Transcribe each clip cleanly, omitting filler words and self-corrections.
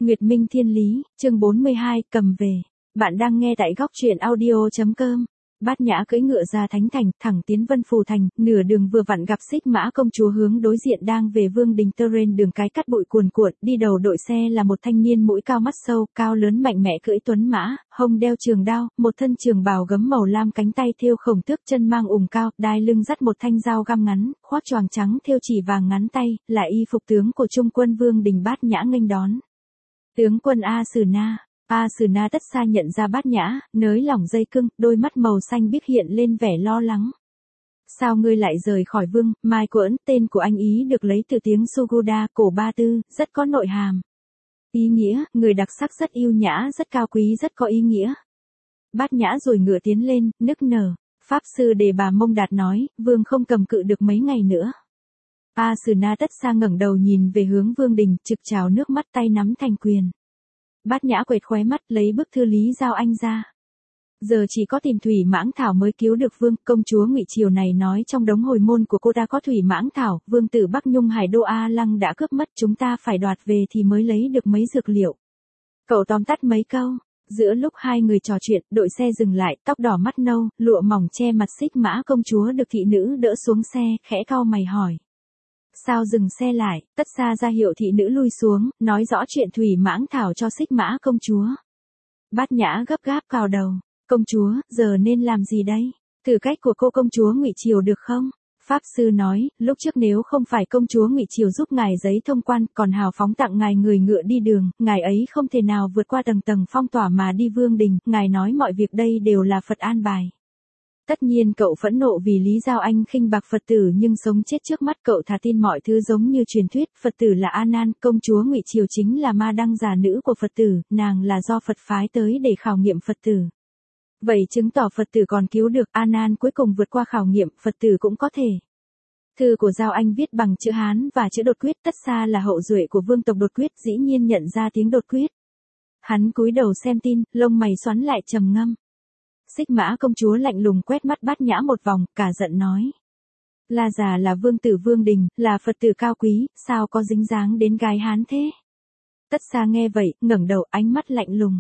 Nguyệt Minh Thiên Lý, chương 42, cầm về. Bạn đang nghe tại góc truyện audio.com. Bát Nhã cưỡi ngựa ra Thánh Thành, thẳng tiến Vân Phù Thành, nửa đường vừa vặn gặp Xích Mã công chúa hướng đối diện đang về Vương đình Terrain, đường cái cắt bụi cuồn cuộn, đi đầu đội xe là một thanh niên mũi cao mắt sâu, cao lớn mạnh mẽ cưỡi tuấn mã, hông đeo trường đao, một thân trường bào gấm màu lam, cánh tay thêu khổng tước, chân mang ủng cao, đai lưng dắt một thanh dao găm ngắn, khoác choàng trắng thêu chỉ vàng ngắn tay, là y phục tướng của Trung quân Vương đình. Bát Nhã nghênh đón. Tướng quân A Sử Na. A Sử Na Tất Xa nhận ra Bát Nhã, nới lỏng dây cương, đôi mắt màu xanh biếc hiện lên vẻ lo lắng. Sao ngươi lại rời khỏi Vương? Mai Quẫn, tên của anh ý được lấy từ tiếng Suguda, cổ Ba Tư, rất có nội hàm. Ý nghĩa, người đặc sắc, rất yêu nhã, rất cao quý, rất có ý nghĩa. Bát Nhã rồi ngựa tiến lên, nức nở. Pháp sư Đề Bà Mông Đạt nói, Vương không cầm cự được mấy ngày nữa. A Sử Na Tất Xa ngẩng đầu nhìn về hướng Vương đình, trực trào nước mắt, tay nắm thành quyền. Bát Nhã quệt khóe mắt, lấy bức thư Lý Giao Anh ra. Giờ chỉ có tìm thủy mãng thảo mới cứu được Vương. Công chúa Ngụy Triều này nói trong đống hồi môn của cô đã có thủy mãng thảo. Vương tử Bắc Nhung Hải Đô A Lăng đã cướp mất, chúng ta phải đoạt về thì mới lấy được mấy dược liệu. Cậu tóm tắt mấy câu. Giữa lúc hai người trò chuyện, đội xe dừng lại, tóc đỏ mắt nâu, lụa mỏng che mặt Xích Mã công chúa được thị nữ đỡ xuống xe, khẽ cau mày hỏi. Sao dừng xe lại? Tất Xa ra hiệu thị nữ lui xuống, nói rõ chuyện thủy mãng thảo cho Xích Mã công chúa. Bát Nhã gấp gáp cào đầu. Công chúa, giờ nên làm gì đây? Thử cách của cô công chúa Ngụy Triều được không? Pháp sư nói, lúc trước nếu không phải công chúa Ngụy Triều giúp ngài giấy thông quan, còn hào phóng tặng ngài người ngựa đi đường, ngài ấy không thể nào vượt qua tầng tầng phong tỏa mà đi Vương đình. Ngài nói mọi việc đây đều là Phật an bài. Tất nhiên cậu phẫn nộ vì Lý Giao Anh khinh bạc Phật tử, nhưng sống chết trước mắt cậu thà tin mọi thứ giống như truyền thuyết. Phật tử là A Nan, công chúa Ngụy Triều chính là ma đăng giả nữ của Phật tử, nàng là do Phật phái tới để khảo nghiệm Phật tử. Vậy chứng tỏ Phật tử còn cứu được, A Nan cuối cùng vượt qua khảo nghiệm, Phật tử cũng có thể. Thư của Giao Anh viết bằng chữ Hán và chữ đột quyết. Tất Xa là hậu duệ của vương tộc đột quyết, dĩ nhiên nhận ra tiếng đột quyết. Hắn cúi đầu xem tin, lông mày xoắn lại trầm ngâm. Xích Mã công chúa lạnh lùng quét mắt Bát Nhã một vòng, cả giận nói. La già là vương tử Vương đình, là Phật tử cao quý, sao có dính dáng đến gái Hán thế? Tất Xa nghe vậy, ngẩng đầu, ánh mắt lạnh lùng.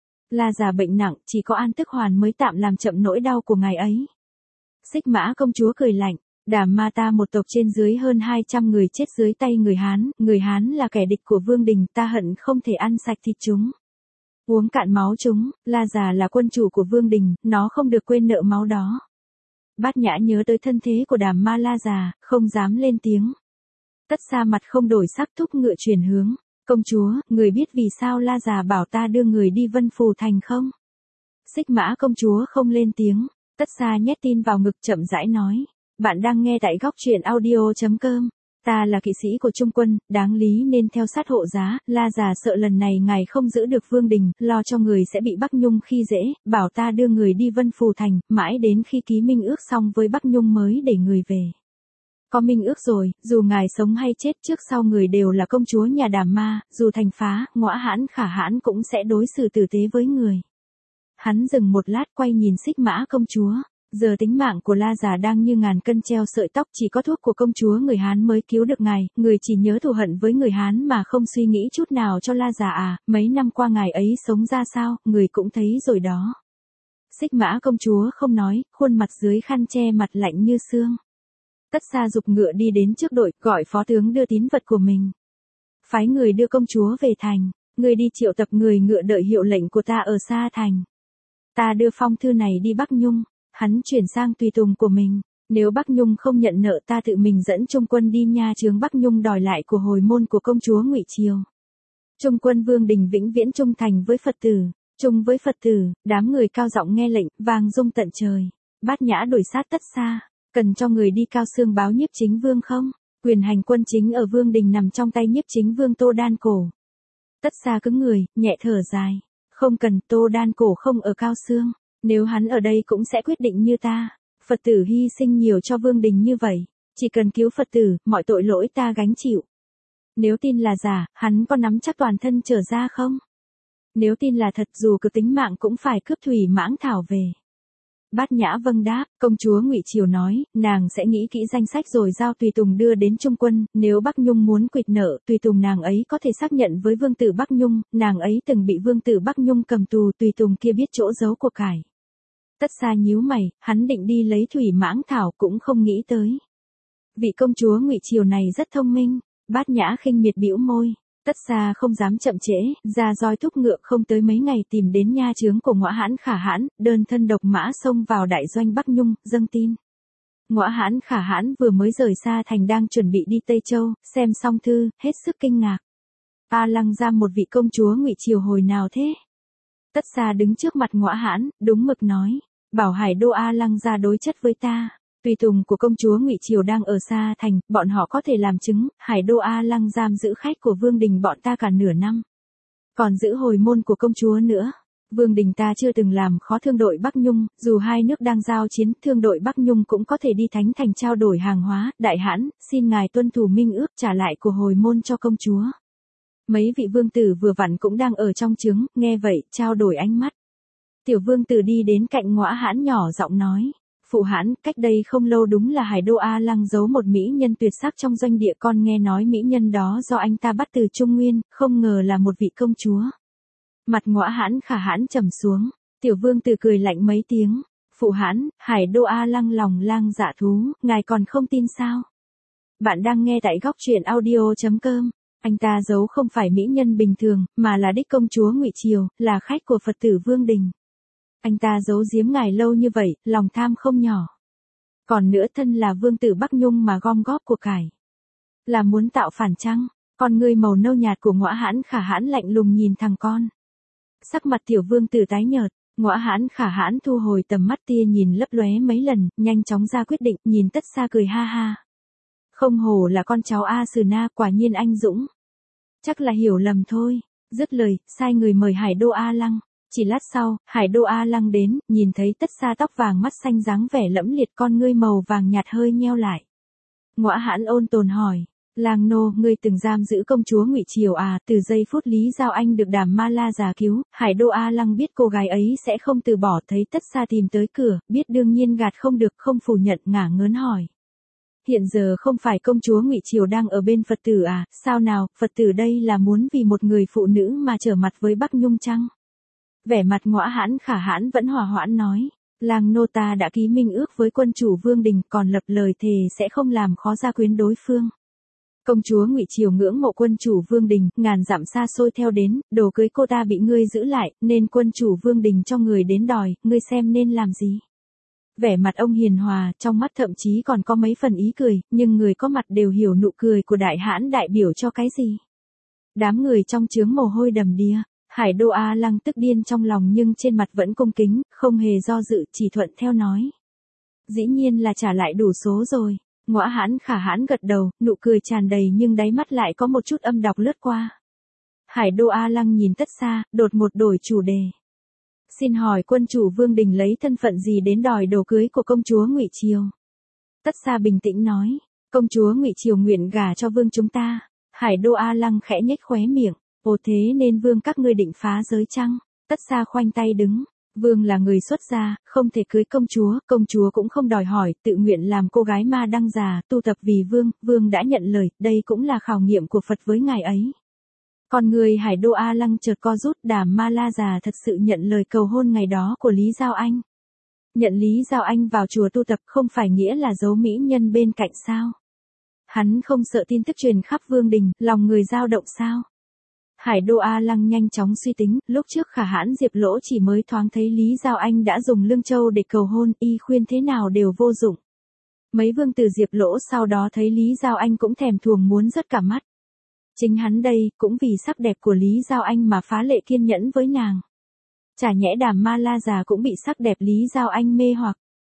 La già bệnh nặng, chỉ có An Tức Hoàn mới tạm làm chậm nỗi đau của ngài ấy. Xích Mã công chúa cười lạnh. Đàm Ma ta một tộc trên dưới hơn 200 người chết dưới tay người Hán là kẻ địch của Vương đình, ta hận không thể ăn sạch thịt chúng. Uống cạn máu chúng. La già là quân chủ của Vương đình, nó không được quên nợ máu đó. Bát Nhã nhớ tới thân thế của Đàm Ma La già, không dám lên tiếng. Tất Xa mặt không đổi sắc, thúc ngựa chuyển hướng. Công chúa, người biết vì sao La già bảo ta đưa người đi Vân Phù Thành không? Xích Mã công chúa không lên tiếng. Tất Xa nhét tin vào ngực, chậm rãi nói. Bạn đang nghe tại góc truyện audio.com. Ta là kỵ sĩ của Trung quân, đáng lý nên theo sát hộ giá. La già sợ lần này ngài không giữ được Vương đình, lo cho người sẽ bị Bắc Nhung khi dễ, bảo ta đưa người đi Vân Phù Thành, mãi đến khi ký minh ước xong với Bắc Nhung mới để người về. Có minh ước rồi, dù ngài sống hay chết, trước sau người đều là công chúa nhà Đàm Ma, dù thành phá, ngõa hãn khả hãn cũng sẽ đối xử tử tế với người. Hắn dừng một lát, quay nhìn Xích Mã công chúa. Giờ tính mạng của La già đang như ngàn cân treo sợi tóc, chỉ có thuốc của công chúa người Hán mới cứu được ngài, người chỉ nhớ thù hận với người Hán mà không suy nghĩ chút nào cho La già à, mấy năm qua ngài ấy sống ra sao, người cũng thấy rồi đó. Xích Mã công chúa không nói, khuôn mặt dưới khăn che mặt lạnh như xương. Tất Xa giục ngựa đi đến trước đội, gọi phó tướng đưa tín vật của mình. Phái người đưa công chúa về thành, người đi triệu tập người ngựa đợi hiệu lệnh của ta ở Sa Thành. Ta đưa phong thư này đi Bắc Nhung. Hắn chuyển sang tùy tùng của mình. Nếu Bắc Nhung không nhận nợ, ta tự mình dẫn Trung quân đi nha chướng Bắc Nhung đòi lại của hồi môn của công chúa Ngụy Triều. Trung quân Vương đình vĩnh viễn trung thành với Phật tử. Chung với Phật tử, đám người cao giọng nghe lệnh, vang rung tận trời. Bát Nhã đuổi sát Tất Xa. Cần cho người đi Cao Xương báo Nhiếp Chính Vương không? Quyền hành quân chính ở Vương đình nằm trong tay Nhiếp Chính Vương Tô Đan Cổ. Tất Xa cứng người, nhẹ thở dài. Không cần, Tô Đan Cổ không ở Cao Xương. Nếu hắn ở đây cũng sẽ quyết định như ta. Phật tử hy sinh nhiều cho Vương đình như vậy. Chỉ cần cứu Phật tử, mọi tội lỗi ta gánh chịu. Nếu tin là giả, hắn có nắm chắc toàn thân trở ra không? Nếu tin là thật, dù cứ tính mạng cũng phải cướp thủy mãng thảo về. Bát Nhã vâng đáp, công chúa Ngụy Triều nói, nàng sẽ nghĩ kỹ danh sách rồi giao tùy tùng đưa đến trung quân, nếu Bắc Nhung muốn quỵt nợ, tùy tùng nàng ấy có thể xác nhận với vương tử Bắc Nhung, nàng ấy từng bị vương tử Bắc Nhung cầm tù, tùy tùng kia biết chỗ giấu của cải. Tất Sa nhíu mày, hắn định đi lấy thủy mãng thảo cũng không nghĩ tới. Vị công chúa Ngụy Triều này rất thông minh. Bát Nhã khinh miệt bĩu môi. Tất Sa không dám chậm trễ, ra roi thúc ngựa không tới mấy ngày tìm đến nha chướng của Ngõa Hãn Khả Hãn, đơn thân độc mã xông vào đại doanh Bắc Nhung, dâng tin. Ngõa Hãn Khả Hãn vừa mới rời xa thành đang chuẩn bị đi Tây Châu, xem xong thư, hết sức kinh ngạc. A Lăng Giam một vị công chúa Ngụy Triều hồi nào thế? Tất Sa đứng trước mặt Ngõa Hãn, đúng mực nói, bảo Hải Đô A Lăng ra đối chất với ta. Tùy tùng của công chúa Ngụy Triều đang ở xa thành, bọn họ có thể làm chứng, Hải Đô A Lăng giam giữ khách của vương đình bọn ta cả nửa năm. Còn giữ hồi môn của công chúa nữa. Vương đình ta chưa từng làm khó thương đội Bắc Nhung, dù hai nước đang giao chiến, thương đội Bắc Nhung cũng có thể đi thánh thành trao đổi hàng hóa, đại hãn, xin ngài tuân thủ minh ước trả lại của hồi môn cho công chúa. Mấy vị vương tử vừa vặn cũng đang ở trong trướng, nghe vậy, trao đổi ánh mắt. Tiểu vương tử đi đến cạnh Ngõa Hãn nhỏ giọng nói. Phụ hãn, cách đây không lâu đúng là Hải Đô A Lăng giấu một mỹ nhân tuyệt sắc trong doanh địa, con nghe nói mỹ nhân đó do anh ta bắt từ Trung Nguyên, không ngờ là một vị công chúa. Mặt Ngõa Hãn Khả Hãn trầm xuống, tiểu vương tử cười lạnh mấy tiếng. Phụ hãn, Hải Đô A Lăng lòng lang dạ thú, ngài còn không tin sao? Bạn đang nghe tại góc truyện audio.com. Anh ta giấu không phải mỹ nhân bình thường, mà là đích công chúa Ngụy Triều, là khách của Phật tử Vương Đình. Anh ta giấu giếm ngài lâu như vậy, lòng tham không nhỏ. Còn nữa thân là vương tử Bắc Nhung mà gom góp của cải. Là muốn tạo phản chăng? Con ngươi màu nâu nhạt của Ngõa Hãn Khả Hãn lạnh lùng nhìn thằng con. Sắc mặt tiểu vương tử tái nhợt, Ngõa Hãn Khả Hãn thu hồi tầm mắt tia nhìn lấp lóe mấy lần, nhanh chóng ra quyết định, nhìn Tất Sa cười ha ha. Không hổ là con cháu A Sử Na, quả nhiên anh dũng. Chắc là hiểu lầm thôi. Dứt lời, sai người mời Hải Đô A Lăng. Chỉ lát sau, Hải Đô A Lăng đến, nhìn thấy Tất Sa tóc vàng mắt xanh dáng vẻ lẫm liệt, con ngươi màu vàng nhạt hơi nheo lại. Ngõa Hãn ôn tồn hỏi, Lang nô, ngươi từng giam giữ công chúa Ngụy Triều à? Từ giây phút Lý Giao Anh được Đàm Ma La già cứu, Hải Đô A Lăng biết cô gái ấy sẽ không từ bỏ, thấy Tất Sa tìm tới cửa, biết đương nhiên gạt không được, không phủ nhận, ngả ngớn hỏi. Hiện giờ không phải công chúa Ngụy Triều đang ở bên Phật tử à? Sao nào, Phật tử đây là muốn vì một người phụ nữ mà trở mặt với Bắc Nhung chăng? Vẻ mặt Ngõa Hãn Khả Hãn vẫn hòa hoãn nói, Lang nô ta đã ký minh ước với quân chủ Vương Đình, còn lập lời thề sẽ không làm khó gia quyến đối phương. Công chúa Ngụy Triều ngưỡng mộ quân chủ Vương Đình, ngàn dặm xa xôi theo đến, đồ cưới cô ta bị ngươi giữ lại, nên quân chủ Vương Đình cho người đến đòi, ngươi xem nên làm gì? Vẻ mặt ông hiền hòa, trong mắt thậm chí còn có mấy phần ý cười, nhưng người có mặt đều hiểu nụ cười của đại hãn đại biểu cho cái gì. Đám người trong trướng mồ hôi đầm đìa. Hải Đô A Lăng tức điên trong lòng nhưng trên mặt vẫn cung kính, không hề do dự, chỉ thuận theo nói. Dĩ nhiên là trả lại đủ số rồi. Ngõa Hãn Khả Hãn gật đầu, nụ cười tràn đầy nhưng đáy mắt lại có một chút âm độc lướt qua. Hải Đô A Lăng nhìn Tất Sa, đột một đổi chủ đề. Xin hỏi quân chủ Vương Đình lấy thân phận gì đến đòi đồ cưới của công chúa Ngụy Triều? Tất Sa bình tĩnh nói, công chúa Ngụy Triều nguyện gả cho vương chúng ta. Hải Đô A Lăng khẽ nhếch khóe miệng. Ồ, thế nên vương các ngươi định phá giới chăng? Tất Sa khoanh tay đứng. Vương là người xuất gia, không thể cưới công chúa cũng không đòi hỏi, tự nguyện làm cô gái ma đăng già, tu tập vì vương đã nhận lời, đây cũng là khảo nghiệm của Phật với ngài ấy. Còn người Hải Đô A Lăng chợt co rút, Đàm Ma La già thật sự nhận lời cầu hôn ngày đó của Lý Giao Anh. Nhận Lý Giao Anh vào chùa tu tập không phải nghĩa là giấu mỹ nhân bên cạnh sao? Hắn không sợ tin tức truyền khắp Vương đình, lòng người dao động sao? Hải Đô A Lăng nhanh chóng suy tính, lúc trước Khả Hãn Diệp Lỗ chỉ mới thoáng thấy Lý Giao Anh đã dùng lương châu để cầu hôn, y khuyên thế nào đều vô dụng. Mấy vương tử Diệp Lỗ sau đó thấy Lý Giao Anh cũng thèm thuồng muốn rớt cả mắt. Chính hắn đây, cũng vì sắc đẹp của Lý Giao Anh mà phá lệ kiên nhẫn với nàng. Chả nhẽ Đàm Ma La già cũng bị sắc đẹp Lý Giao Anh mê hoặc.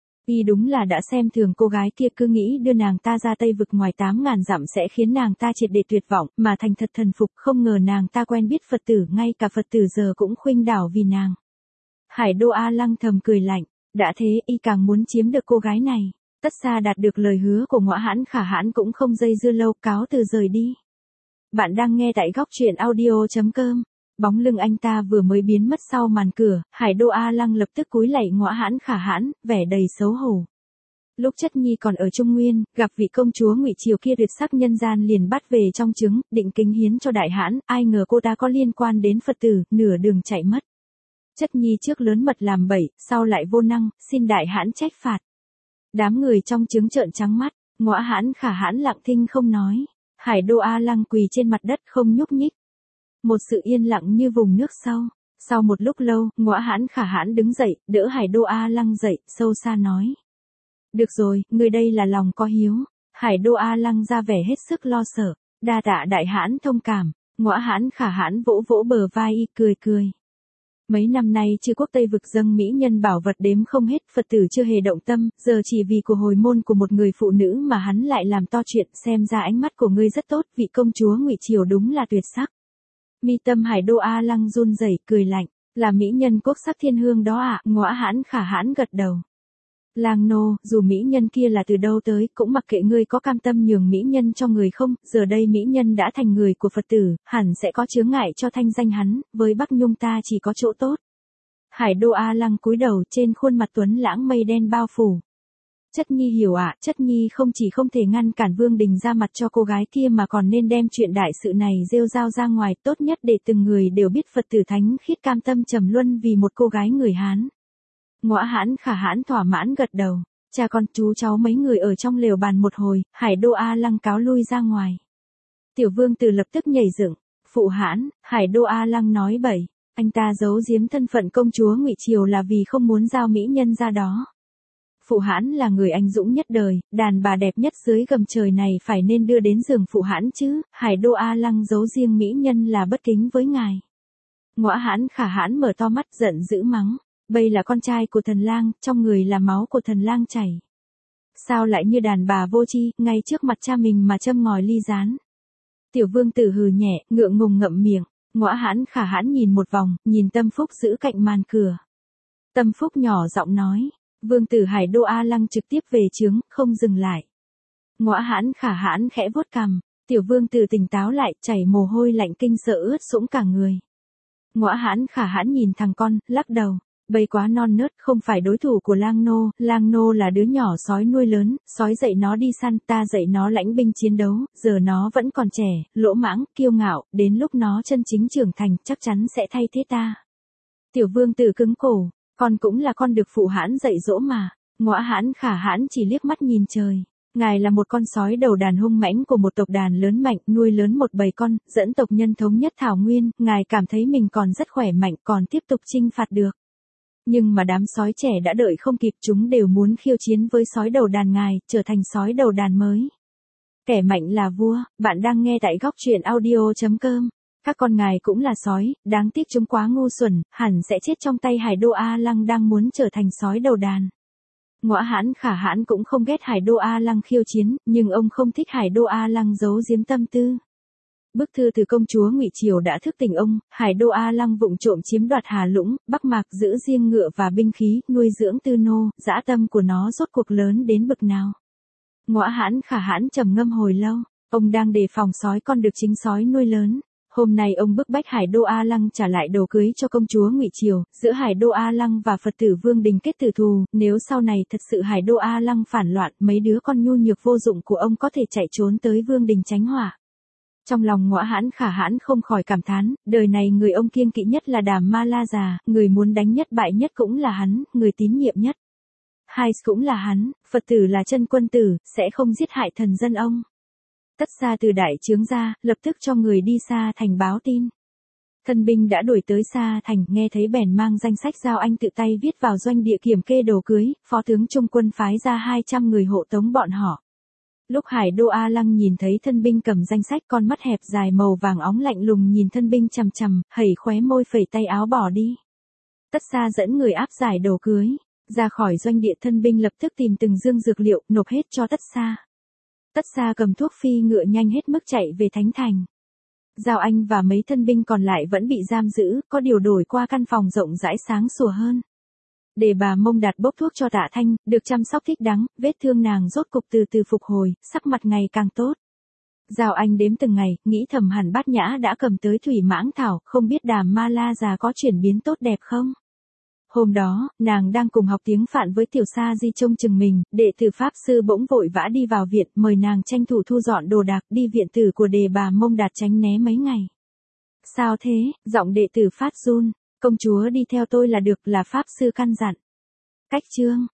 Y đúng là đã xem thường cô gái kia, cứ nghĩ đưa nàng ta ra Tây vực ngoài 8.000 dặm sẽ khiến nàng ta triệt để tuyệt vọng, mà thành thật thần phục, không ngờ nàng ta quen biết Phật tử, ngay cả Phật tử giờ cũng khuynh đảo vì nàng. Hải Đô A Lăng thầm cười lạnh, đã thế y càng muốn chiếm được cô gái này. Tất Sa đạt được lời hứa của Ngõa Hãn Khả Hãn cũng không dây dưa lâu, cáo từ rời đi. Bạn đang nghe tại góc truyện audio.com. Bóng lưng anh ta vừa mới biến mất sau màn cửa, Hải Đô A Lăng lập tức cúi lạy Ngõa Hãn Khả Hãn, vẻ đầy xấu hổ. Lúc Chất Nhi còn ở Trung Nguyên, gặp vị công chúa Ngụy Triều kia tuyệt sắc nhân gian liền bắt về trong trứng, định kính hiến cho đại hãn, ai ngờ cô ta có liên quan đến Phật tử, nửa đường chạy mất. Chất Nhi trước lớn mật làm bậy, sau lại vô năng, xin đại hãn trách phạt. Đám người trong trứng trợn trắng mắt, Ngõa Hãn Khả Hãn lặng thinh không nói. Hải Đô A Lăng quỳ trên mặt đất không nhúc nhích. Một sự yên lặng như vùng nước sâu. Sau một lúc lâu, Ngõa Hãn Khả Hãn đứng dậy, đỡ Hải Đô A Lăng dậy, sâu xa nói. Được rồi, người đây là lòng có hiếu. Hải Đô A Lăng ra vẻ hết sức lo sợ. Đa tạ đại hãn thông cảm. Ngõa Hãn Khả Hãn vỗ vỗ bờ vai y cười cười. Mấy năm nay chư quốc Tây vực dâng mỹ nhân bảo vật đếm không hết, Phật tử chưa hề động tâm, giờ chỉ vì của hồi môn của một người phụ nữ mà hắn lại làm to chuyện, xem ra ánh mắt của ngươi rất tốt, vị công chúa Ngụy Triều đúng là tuyệt sắc. Mi tâm Hải Đô A Lăng run rẩy cười lạnh, là mỹ nhân quốc sắc thiên hương đó ạ, Ngõa Hãn Khả Hãn gật đầu. Lang nô, dù mỹ nhân kia là từ đâu tới, cũng mặc kệ ngươi có cam tâm nhường mỹ nhân cho người không, giờ đây mỹ nhân đã thành người của Phật tử, hẳn sẽ có chướng ngại cho thanh danh hắn, với Bắc Nhung ta chỉ có chỗ tốt. Hải Đô A Lăng cúi đầu, trên khuôn mặt tuấn lãng mây đen bao phủ. Chất Nhi hiểu ạ, Chất Nhi không chỉ không thể ngăn cản Vương Đình ra mặt cho cô gái kia mà còn nên đem chuyện đại sự này rêu rao ra ngoài, tốt nhất để từng người đều biết Phật tử thánh khiết cam tâm trầm luân vì một cô gái người Hán. Ngõa Hãn Khả Hãn thỏa mãn gật đầu, cha con chú cháu mấy người ở trong lều bàn một hồi, Hải Đô A Lăng cáo lui ra ngoài. Tiểu Vương Tử lập tức nhảy dựng, phụ hãn, Hải Đô A Lăng nói bậy, anh ta giấu giếm thân phận công chúa Ngụy Triều là vì không muốn giao mỹ nhân ra đó. Phụ hãn là người anh dũng nhất đời, đàn bà đẹp nhất dưới gầm trời này phải nên đưa đến giường phụ hãn chứ, Hải Đô A Lăng giấu riêng mỹ nhân là bất kính với ngài. Ngõa Hãn Khả Hãn mở to mắt giận dữ mắng. Bây là con trai của thần lang, trong người là máu của thần lang chảy. Sao lại như đàn bà vô tri, ngay trước mặt cha mình mà châm ngòi ly gián. Tiểu Vương Tử hừ nhẹ, ngượng ngùng ngậm miệng, Ngõa Hãn Khả Hãn nhìn một vòng, nhìn Tâm Phúc giữ cạnh màn cửa. Tâm Phúc nhỏ giọng nói, Vương Tử Hải Đô A Lăng trực tiếp về trướng, không dừng lại. Ngõa Hãn Khả Hãn khẽ vuốt cằm, Tiểu Vương Tử tỉnh táo lại, chảy mồ hôi lạnh kinh sợ ướt sũng cả người. Ngõa Hãn Khả Hãn nhìn thằng con, lắc đầu. Bây quá non nớt, không phải đối thủ của Lang nô là đứa nhỏ sói nuôi lớn, sói dạy nó đi săn, ta dạy nó lãnh binh chiến đấu, giờ nó vẫn còn trẻ, lỗ mãng, kiêu ngạo, đến lúc nó chân chính trưởng thành, chắc chắn sẽ thay thế ta. Tiểu Vương Tử cứng cổ, con cũng là con được phụ hãn dạy dỗ mà. Ngõa Hãn Khả Hãn chỉ liếc mắt nhìn trời. Ngài là một con sói đầu đàn hung mãnh của một tộc đàn lớn mạnh, nuôi lớn một bầy con, dẫn tộc nhân thống nhất Thảo Nguyên, ngài cảm thấy mình còn rất khỏe mạnh, còn tiếp tục chinh phạt được. Nhưng mà đám sói trẻ đã đợi không kịp, chúng đều muốn khiêu chiến với sói đầu đàn ngài, trở thành sói đầu đàn mới. Kẻ mạnh là vua, bạn đang nghe tại góc truyện audio.com. Các con ngài cũng là sói, đáng tiếc chúng quá ngu xuẩn, hẳn sẽ chết trong tay Hải Đô A Lăng đang muốn trở thành sói đầu đàn. Ngõa Hãn Khả Hãn cũng không ghét Hải Đô A Lăng khiêu chiến, nhưng ông không thích Hải Đô A Lăng giấu giếm tâm tư. Bức thư từ công chúa Ngụy Triều đã thức tỉnh ông, Hải Đô A Lăng vụng trộm chiếm đoạt Hà Lũng, Bắc Mạc, giữ riêng ngựa và binh khí, nuôi dưỡng tư nô, dã tâm của nó rốt cuộc lớn đến bực nào. Ngõa Hãn Khả Hãn trầm ngâm hồi lâu, ông đang đề phòng sói con được chính sói nuôi lớn. Hôm nay ông bức bách Hải Đô A Lăng trả lại đồ cưới cho công chúa Ngụy Triều, giữa Hải Đô A Lăng và Phật tử Vương Đình kết tử thù, nếu sau này thật sự Hải Đô A Lăng phản loạn, mấy đứa con nhu nhược vô dụng của ông có thể chạy trốn tới Vương Đình tránh họa. Trong lòng Ngõa Hãn Khả Hãn không khỏi cảm thán, đời này người ông kiêng kỵ nhất là Đàm Ma La già, người muốn đánh nhất bại nhất cũng là hắn, người tín nhiệm nhất. Hai cũng là hắn, Phật tử là chân quân tử, sẽ không giết hại thần dân ông. Tất Sa từ đại trướng ra, lập tức cho người đi Sa Thành báo tin. Thân binh đã đuổi tới Sa Thành, nghe thấy bèn mang danh sách giao anh tự tay viết vào doanh địa kiểm kê đồ cưới, phó tướng trung quân phái ra 200 người hộ tống bọn họ. Lúc Hải Đô A Lăng nhìn thấy thân binh cầm danh sách, con mắt hẹp dài màu vàng óng lạnh lùng nhìn thân binh chằm chằm, hẩy khóe môi phẩy tay áo bỏ đi. Tất Sa dẫn người áp giải đồ cưới, ra khỏi doanh địa, thân binh lập tức tìm từng dương dược liệu, nộp hết cho Tất Sa. Tất Sa cầm thuốc phi ngựa nhanh hết mức chạy về Thánh Thành. Giao Anh và mấy thân binh còn lại vẫn bị giam giữ, có điều đổi qua căn phòng rộng rãi sáng sủa hơn. Để bà Mông Đạt bốc thuốc cho Tạ Thanh, được chăm sóc thích đáng, vết thương nàng rốt cục từ từ phục hồi, sắc mặt ngày càng tốt. Giao Anh đếm từng ngày, nghĩ thầm hẳn Bát Nhã đã cầm tới thủy mãng thảo, không biết Đàm Ma La già có chuyển biến tốt đẹp không? Hôm đó, nàng đang cùng học tiếng Phạn với Tiểu Sa Di trông chừng mình, đệ tử Pháp Sư bỗng vội vã đi vào viện, mời nàng tranh thủ thu dọn đồ đạc đi viện tử của Đề Bà Mông Đạt tránh né mấy ngày. Sao thế, giọng đệ tử phát run, công chúa đi theo tôi là được, là Pháp Sư căn dặn. Cách chương.